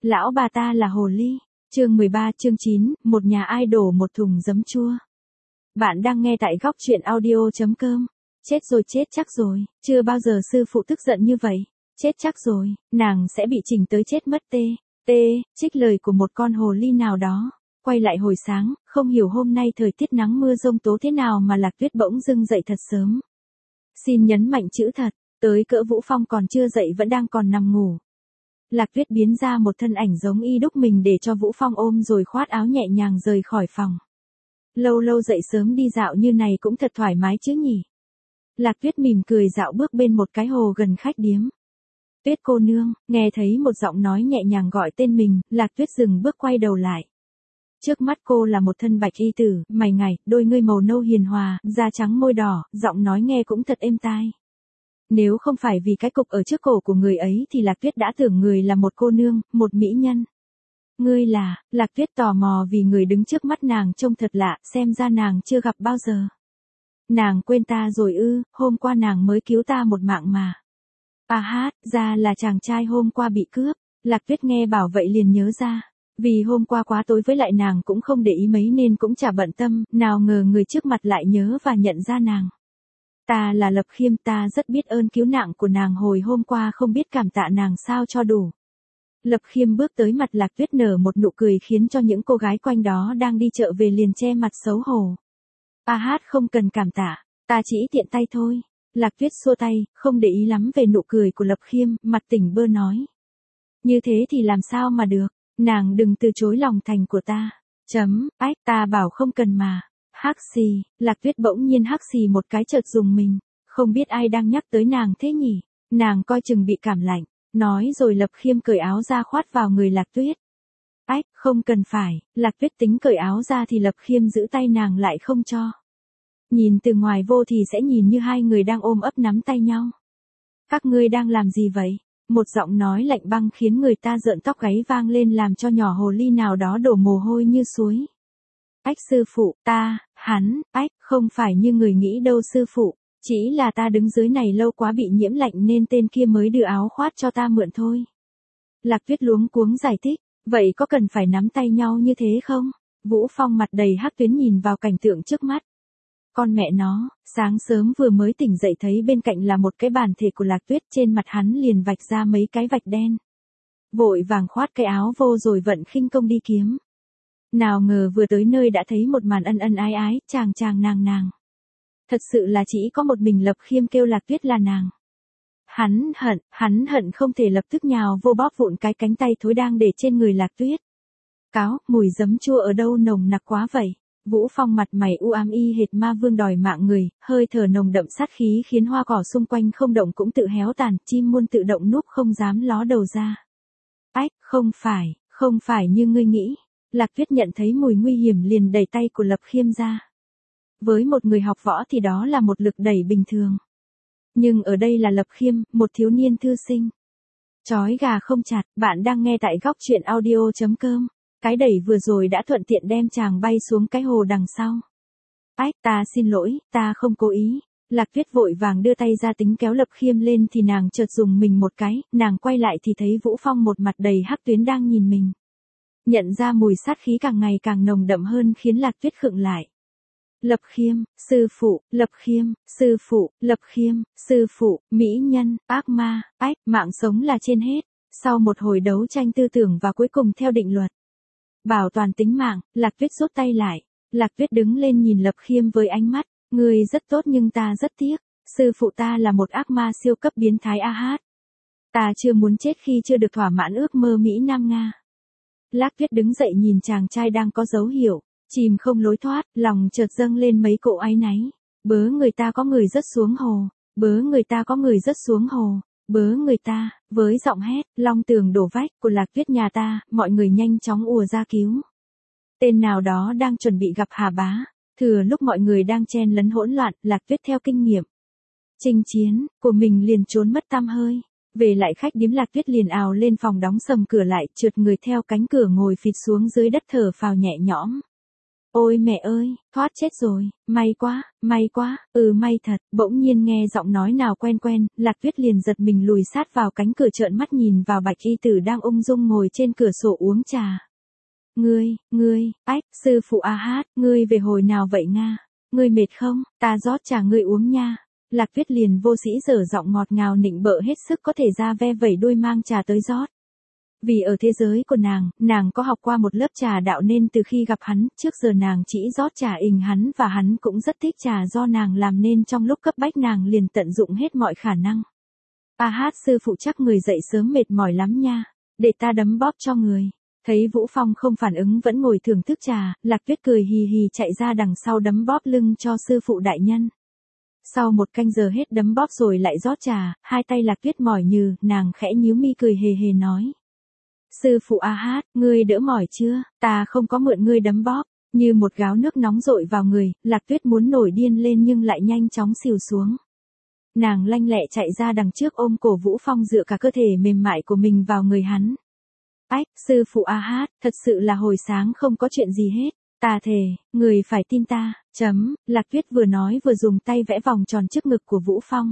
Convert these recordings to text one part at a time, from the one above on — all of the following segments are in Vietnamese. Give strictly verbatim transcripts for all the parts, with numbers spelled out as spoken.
Lão bà ta là hồ ly. Chương mười ba, chương chín, một nhà idol một thùng giấm chua. Bạn đang nghe tại góc truyện audio chấm com. Chết rồi, chết chắc rồi, chưa bao giờ sư phụ tức giận như vậy. Chết chắc rồi, nàng sẽ bị chỉnh tới chết mất tê. Tê, trích lời của một con hồ ly nào đó. Quay lại hồi sáng, không hiểu hôm nay thời tiết nắng mưa giông tố thế nào mà Lạc Tuyết bỗng dưng dậy thật sớm. Xin nhấn mạnh chữ thật, tới cỡ Vũ Phong còn chưa dậy vẫn đang còn nằm ngủ. Lạc Tuyết biến ra một thân ảnh giống y đúc mình để cho Vũ Phong ôm rồi khoát áo nhẹ nhàng rời khỏi phòng. Lâu lâu dậy sớm đi dạo như này cũng thật thoải mái chứ nhỉ. Lạc Tuyết mỉm cười dạo bước bên một cái hồ gần khách điếm. Tuyết cô nương, nghe thấy một giọng nói nhẹ nhàng gọi tên mình, Lạc Tuyết dừng bước quay đầu lại. Trước mắt cô là một thân bạch y tử, mày ngài, đôi ngươi màu nâu hiền hòa, da trắng môi đỏ, giọng nói nghe cũng thật êm tai. Nếu không phải vì cái cục ở trước cổ của người ấy thì Lạc Tuyết đã tưởng người là một cô nương, một mỹ nhân. Ngươi là, Lạc Tuyết tò mò vì người đứng trước mắt nàng trông thật lạ, xem ra nàng chưa gặp bao giờ. Nàng quên ta rồi ư, hôm qua nàng mới cứu ta một mạng mà. À hát, ra là chàng trai hôm qua bị cướp. Lạc Tuyết nghe bảo vậy liền nhớ ra. Vì hôm qua quá tối với lại nàng cũng không để ý mấy nên cũng chả bận tâm, nào ngờ người trước mặt lại nhớ và nhận ra nàng. Ta là Lập Khiêm, ta rất biết ơn cứu nạn của nàng hồi hôm qua, không biết cảm tạ nàng sao cho đủ. Lập Khiêm bước tới mặt Lạc Tuyết nở một nụ cười khiến cho những cô gái quanh đó đang đi chợ về liền che mặt xấu hổ. A hát không cần cảm tạ, ta chỉ tiện tay thôi. Lạc Tuyết xua tay, không để ý lắm về nụ cười của Lập Khiêm, mặt tỉnh bơ nói. Như thế thì làm sao mà được, nàng đừng từ chối lòng thành của ta. Chấm, ách, ta bảo không cần mà. Hắc xì, Lạc Tuyết bỗng nhiên hắc xì một cái chợt dùng mình, không biết ai đang nhắc tới nàng thế nhỉ, nàng coi chừng bị cảm lạnh, nói rồi Lập Khiêm cởi áo ra khoát vào người Lạc Tuyết. Ách, không cần phải, Lạc Tuyết tính cởi áo ra thì Lập Khiêm giữ tay nàng lại không cho. Nhìn từ ngoài vô thì sẽ nhìn như hai người đang ôm ấp nắm tay nhau. Các ngươi đang làm gì vậy? Một giọng nói lạnh băng khiến người ta rợn tóc gáy vang lên làm cho nhỏ hồ ly nào đó đổ mồ hôi như suối. Ách sư phụ, ta, hắn, ách, không phải như người nghĩ đâu sư phụ, chỉ là ta đứng dưới này lâu quá bị nhiễm lạnh nên tên kia mới đưa áo khoát cho ta mượn thôi. Lạc Tuyết luống cuống giải thích, vậy có cần phải nắm tay nhau như thế không? Vũ Phong mặt đầy hắc tuyến nhìn vào cảnh tượng trước mắt. Con mẹ nó, sáng sớm vừa mới tỉnh dậy thấy bên cạnh là một cái bàn thể của Lạc Tuyết, trên mặt hắn liền vạch ra mấy cái vạch đen. Vội vàng khoát cái áo vô rồi vận khinh công đi kiếm. Nào ngờ vừa tới nơi đã thấy một màn ân ân ái ái, chàng chàng nàng nàng. Thật sự là chỉ có một mình Lập Khiêm kêu Lạc Tuyết là nàng. Hắn hận, hắn hận không thể lập tức nhào vô bóp vụn cái cánh tay thối đang để trên người Lạc Tuyết. Cáo, mùi giấm chua ở đâu nồng nặc quá vậy. Vũ Phong mặt mày u ám y hệt ma vương đòi mạng người, hơi thở nồng đậm sát khí khiến hoa cỏ xung quanh không động cũng tự héo tàn, chim muôn tự động núp không dám ló đầu ra. Ách, không phải, không phải như ngươi nghĩ. Lạc Tuyết nhận thấy mùi nguy hiểm liền đẩy tay của Lập Khiêm ra. Với một người học võ thì đó là một lực đẩy bình thường. Nhưng ở đây là Lập Khiêm, một thiếu niên thư sinh. Chói gà không chặt, bạn đang nghe tại góc truyện audio chấm com. Cái đẩy vừa rồi đã thuận tiện đem chàng bay xuống cái hồ đằng sau. Ách, ta xin lỗi, ta không cố ý. Lạc Tuyết vội vàng đưa tay ra tính kéo Lập Khiêm lên thì nàng chợt dùng mình một cái, nàng quay lại thì thấy Vũ Phong một mặt đầy hắc tuyến đang nhìn mình. Nhận ra mùi sát khí càng ngày càng nồng đậm hơn khiến Lạc Tuyết khựng lại. Lập Khiêm, sư phụ, Lập Khiêm, sư phụ, Lập Khiêm, sư phụ, mỹ nhân, ác ma, ách, mạng sống là trên hết. Sau một hồi đấu tranh tư tưởng và cuối cùng theo định luật bảo toàn tính mạng, Lạc Tuyết rút tay lại. Lạc Tuyết đứng lên nhìn Lập Khiêm với ánh mắt, người rất tốt nhưng ta rất tiếc, sư phụ ta là một ác ma siêu cấp biến thái a hát. Ta chưa muốn chết khi chưa được thỏa mãn ước mơ Mỹ Nam Nga. Lạc Tuyết đứng dậy nhìn chàng trai đang có dấu hiệu chìm không lối thoát, lòng chợt dâng lên mấy cỗ áy náy. Bớ người ta có người rớt xuống hồ, bớ người ta có người rớt xuống hồ, bớ người ta, với giọng hét, long tường đổ vách của Lạc Tuyết nhà ta, mọi người nhanh chóng ùa ra cứu. Tên nào đó đang chuẩn bị gặp Hà Bá, thừa lúc mọi người đang chen lấn hỗn loạn, Lạc Tuyết theo kinh nghiệm chinh chiến của mình liền trốn mất tăm hơi. Về lại khách điếm Lạc Tuyết liền ào lên phòng đóng sầm cửa lại, trượt người theo cánh cửa ngồi phịch xuống dưới đất thở phào nhẹ nhõm. Ôi mẹ ơi, thoát chết rồi, may quá, may quá, ừ may thật, bỗng nhiên nghe giọng nói nào quen quen, Lạc Tuyết liền giật mình lùi sát vào cánh cửa trợn mắt nhìn vào bạch y tử đang ung dung ngồi trên cửa sổ uống trà. Ngươi, ngươi, ách, sư phụ A Hát, ngươi về hồi nào vậy Nga? Ngươi mệt không, ta rót trà ngươi uống nha. Lạc Tuyết liền vô sĩ dở giọng ngọt ngào nịnh bợ hết sức có thể ra ve vẩy đuôi mang trà tới rót. Vì ở thế giới của nàng, nàng có học qua một lớp trà đạo nên từ khi gặp hắn, trước giờ nàng chỉ rót trà ình hắn và hắn cũng rất thích trà do nàng làm nên trong lúc cấp bách nàng liền tận dụng hết mọi khả năng. A Hát sư phụ chắc người dậy sớm mệt mỏi lắm nha, để ta đấm bóp cho người. Thấy Vũ Phong không phản ứng vẫn ngồi thưởng thức trà, Lạc Tuyết cười hì hì chạy ra đằng sau đấm bóp lưng cho sư phụ đại nhân. Sau một canh giờ hết đấm bóp rồi lại rót trà, hai tay Lạc Tuyết mỏi nhừ, nàng khẽ nhíu mi cười hề hề nói. Sư phụ A Hát, ngươi đỡ mỏi chưa, ta không có mượn ngươi đấm bóp, như một gáo nước nóng dội vào người, Lạc Tuyết muốn nổi điên lên nhưng lại nhanh chóng xìu xuống. Nàng lanh lẹ chạy ra đằng trước ôm cổ Vũ Phong dựa cả cơ thể mềm mại của mình vào người hắn. Ách, sư phụ A Hát, thật sự là hồi sáng không có chuyện gì hết, ta thề, người phải tin ta, chấm, Lạc Tuyết vừa nói vừa dùng tay vẽ vòng tròn trước ngực của Vũ Phong.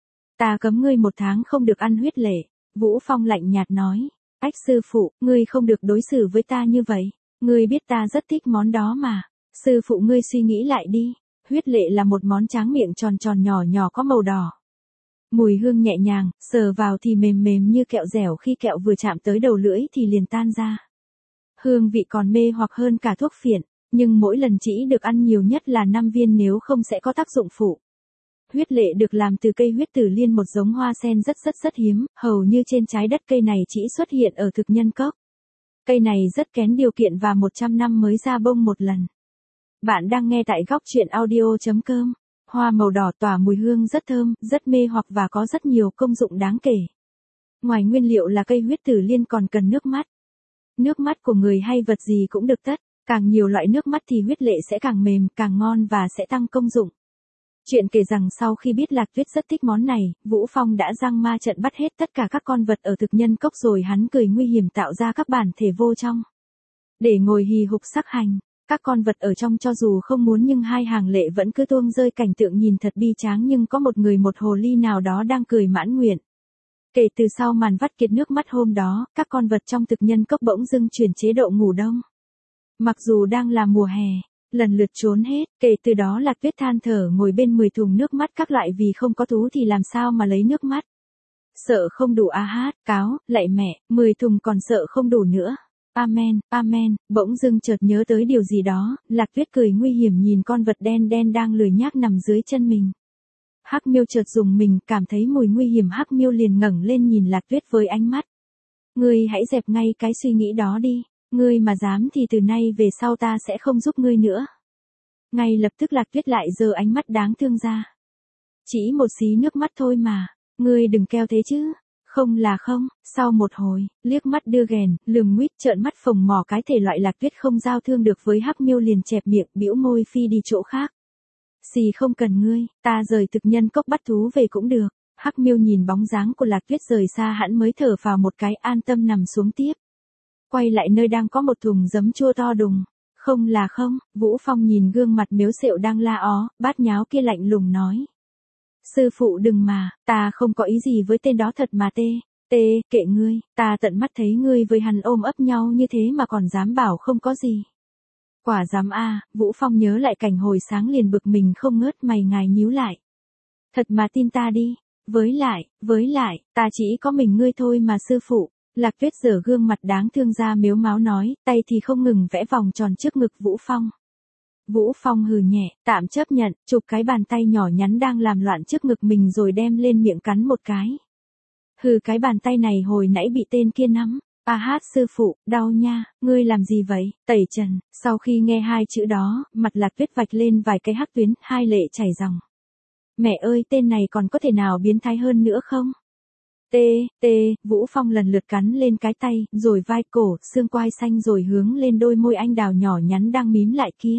Ta cấm ngươi một tháng không được ăn huyết lệ, Vũ Phong lạnh nhạt nói. Ách sư phụ, ngươi không được đối xử với ta như vậy, ngươi biết ta rất thích món đó mà, sư phụ ngươi suy nghĩ lại đi, huyết lệ là một món tráng miệng tròn tròn nhỏ nhỏ có màu đỏ. Mùi hương nhẹ nhàng, sờ vào thì mềm mềm như kẹo dẻo khi kẹo vừa chạm tới đầu lưỡi thì liền tan ra. Hương vị còn mê hoặc hơn cả thuốc phiện, nhưng mỗi lần chỉ được ăn nhiều nhất là năm viên nếu không sẽ có tác dụng phụ. Huyết lệ được làm từ cây huyết tử liên một giống hoa sen rất rất rất hiếm, hầu như trên trái đất cây này chỉ xuất hiện ở thực nhân cốc. Cây này rất kén điều kiện và một trăm năm mới ra bông một lần. Bạn đang nghe tại góc truyện audio chấm com. Hoa màu đỏ tỏa mùi hương rất thơm, rất mê hoặc và có rất nhiều công dụng đáng kể. Ngoài nguyên liệu là cây huyết tử liên còn cần nước mắt. Nước mắt của người hay vật gì cũng được tất, càng nhiều loại nước mắt thì huyết lệ sẽ càng mềm, càng ngon và sẽ tăng công dụng. Chuyện kể rằng sau khi biết Lạc Tuyết rất thích món này, Vũ Phong đã giang ma trận bắt hết tất cả các con vật ở thực nhân cốc rồi hắn cười nguy hiểm tạo ra các bản thể vô trong. Để ngồi hì hục sắc hành, các con vật ở trong cho dù không muốn nhưng hai hàng lệ vẫn cứ tuông rơi cảnh tượng nhìn thật bi tráng nhưng có một người một hồ ly nào đó đang cười mãn nguyện. Kể từ sau màn vắt kiệt nước mắt hôm đó, các con vật trong thực nhân cốc bỗng dưng chuyển chế độ ngủ đông. Mặc dù đang là mùa hè, lần lượt trốn hết, kể từ đó Lạc Tuyết than thở ngồi bên mười thùng nước mắt các loại vì không có thú thì làm sao mà lấy nước mắt. Sợ không đủ A Hát, cáo, lạy mẹ, mười thùng còn sợ không đủ nữa. Amen, amen, bỗng dưng chợt nhớ tới điều gì đó, Lạc Tuyết cười nguy hiểm nhìn con vật đen đen đang lười nhác nằm dưới chân mình. Hắc Miêu chợt dùng mình cảm thấy mùi nguy hiểm Hắc Miêu liền ngẩng lên nhìn Lạc Tuyết với ánh mắt. Ngươi hãy dẹp ngay cái suy nghĩ đó đi. Ngươi mà dám thì từ nay về sau ta sẽ không giúp ngươi nữa. Ngay lập tức Lạc Tuyết lại giơ ánh mắt đáng thương ra. Chỉ một xí nước mắt thôi mà, ngươi đừng keo thế chứ. Không là không, sau một hồi, liếc mắt đưa ghèn, lườm nguýt trợn mắt phồng mò cái thể loại Lạc Tuyết không giao thương được với Hắc Miêu liền chẹp miệng bĩu môi phi đi chỗ khác. Xì không cần ngươi, ta rời thực nhân cốc bắt thú về cũng được. Hắc Miêu nhìn bóng dáng của Lạc Tuyết rời xa hẳn mới thở vào một cái an tâm nằm xuống tiếp. Quay lại nơi đang có một thùng giấm chua to đùng. Không là không, Vũ Phong nhìn gương mặt miếu xẹo đang la ó, bát nháo kia lạnh lùng nói. Sư phụ đừng mà, ta không có ý gì với tên đó thật mà tê, tê, kệ ngươi, ta tận mắt thấy ngươi với hắn ôm ấp nhau như thế mà còn dám bảo không có gì. Quả dám a, Vũ Phong nhớ lại cảnh hồi sáng liền bực mình không ngớt mày ngài nhíu lại. Thật mà tin ta đi, với lại, với lại, ta chỉ có mình ngươi thôi mà sư phụ. Lạc Tuyết giở gương mặt đáng thương ra mếu máo nói, tay thì không ngừng vẽ vòng tròn trước ngực Vũ Phong. Vũ Phong hừ nhẹ, tạm chấp nhận, chụp cái bàn tay nhỏ nhắn đang làm loạn trước ngực mình rồi đem lên miệng cắn một cái. Hừ cái bàn tay này hồi nãy bị tên kia nắm. A Hát sư phụ, đau nha, ngươi làm gì vậy, tẩy trần. Sau khi nghe hai chữ đó, mặt Lạc Tuyết vạch lên vài cái hắc tuyến, hai lệ chảy ròng. Mẹ ơi tên này còn có thể nào biến thái hơn nữa không? Tê, tê, Vũ Phong lần lượt cắn lên cái tay, rồi vai cổ, xương quai xanh rồi hướng lên đôi môi anh đào nhỏ nhắn đang mím lại kia.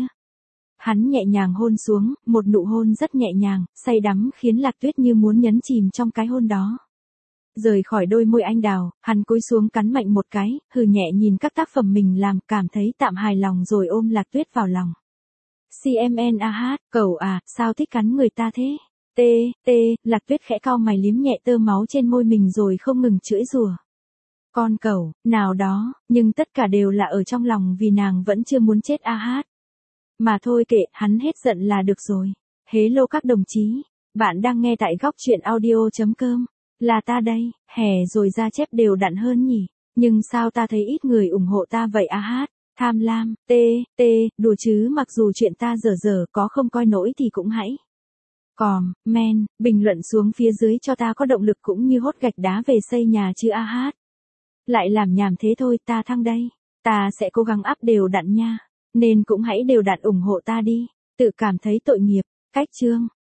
Hắn nhẹ nhàng hôn xuống, một nụ hôn rất nhẹ nhàng, say đắm khiến Lạc Tuyết như muốn nhấn chìm trong cái hôn đó. Rời khỏi đôi môi anh đào, hắn cúi xuống cắn mạnh một cái, hừ nhẹ nhìn các tác phẩm mình làm, cảm thấy tạm hài lòng rồi ôm Lạc Tuyết vào lòng. xê em en a hát, cậu à, sao thích cắn người ta thế? T, T, Lạc Tuyết khẽ cau mày liếm nhẹ tơ máu trên môi mình rồi không ngừng chửi rủa. Con cẩu, nào đó, nhưng tất cả đều là ở trong lòng vì nàng vẫn chưa muốn chết a hát. Mà thôi kệ, hắn hết giận là được rồi. Hello các đồng chí, bạn đang nghe tại góc truyện audio.com. Là ta đây, hè rồi ra chép đều đặn hơn nhỉ, nhưng sao ta thấy ít người ủng hộ ta vậy a hát, tham lam, t, t, đùa chứ mặc dù chuyện ta dở dở có không coi nổi thì cũng hãy. Còm, men, bình luận xuống phía dưới cho ta có động lực cũng như hốt gạch đá về xây nhà chứ a hát. Lại làm nhảm thế thôi, ta thăng đây, ta sẽ cố gắng up đều đặn nha, nên cũng hãy đều đặn ủng hộ ta đi, tự cảm thấy tội nghiệp, cách chương.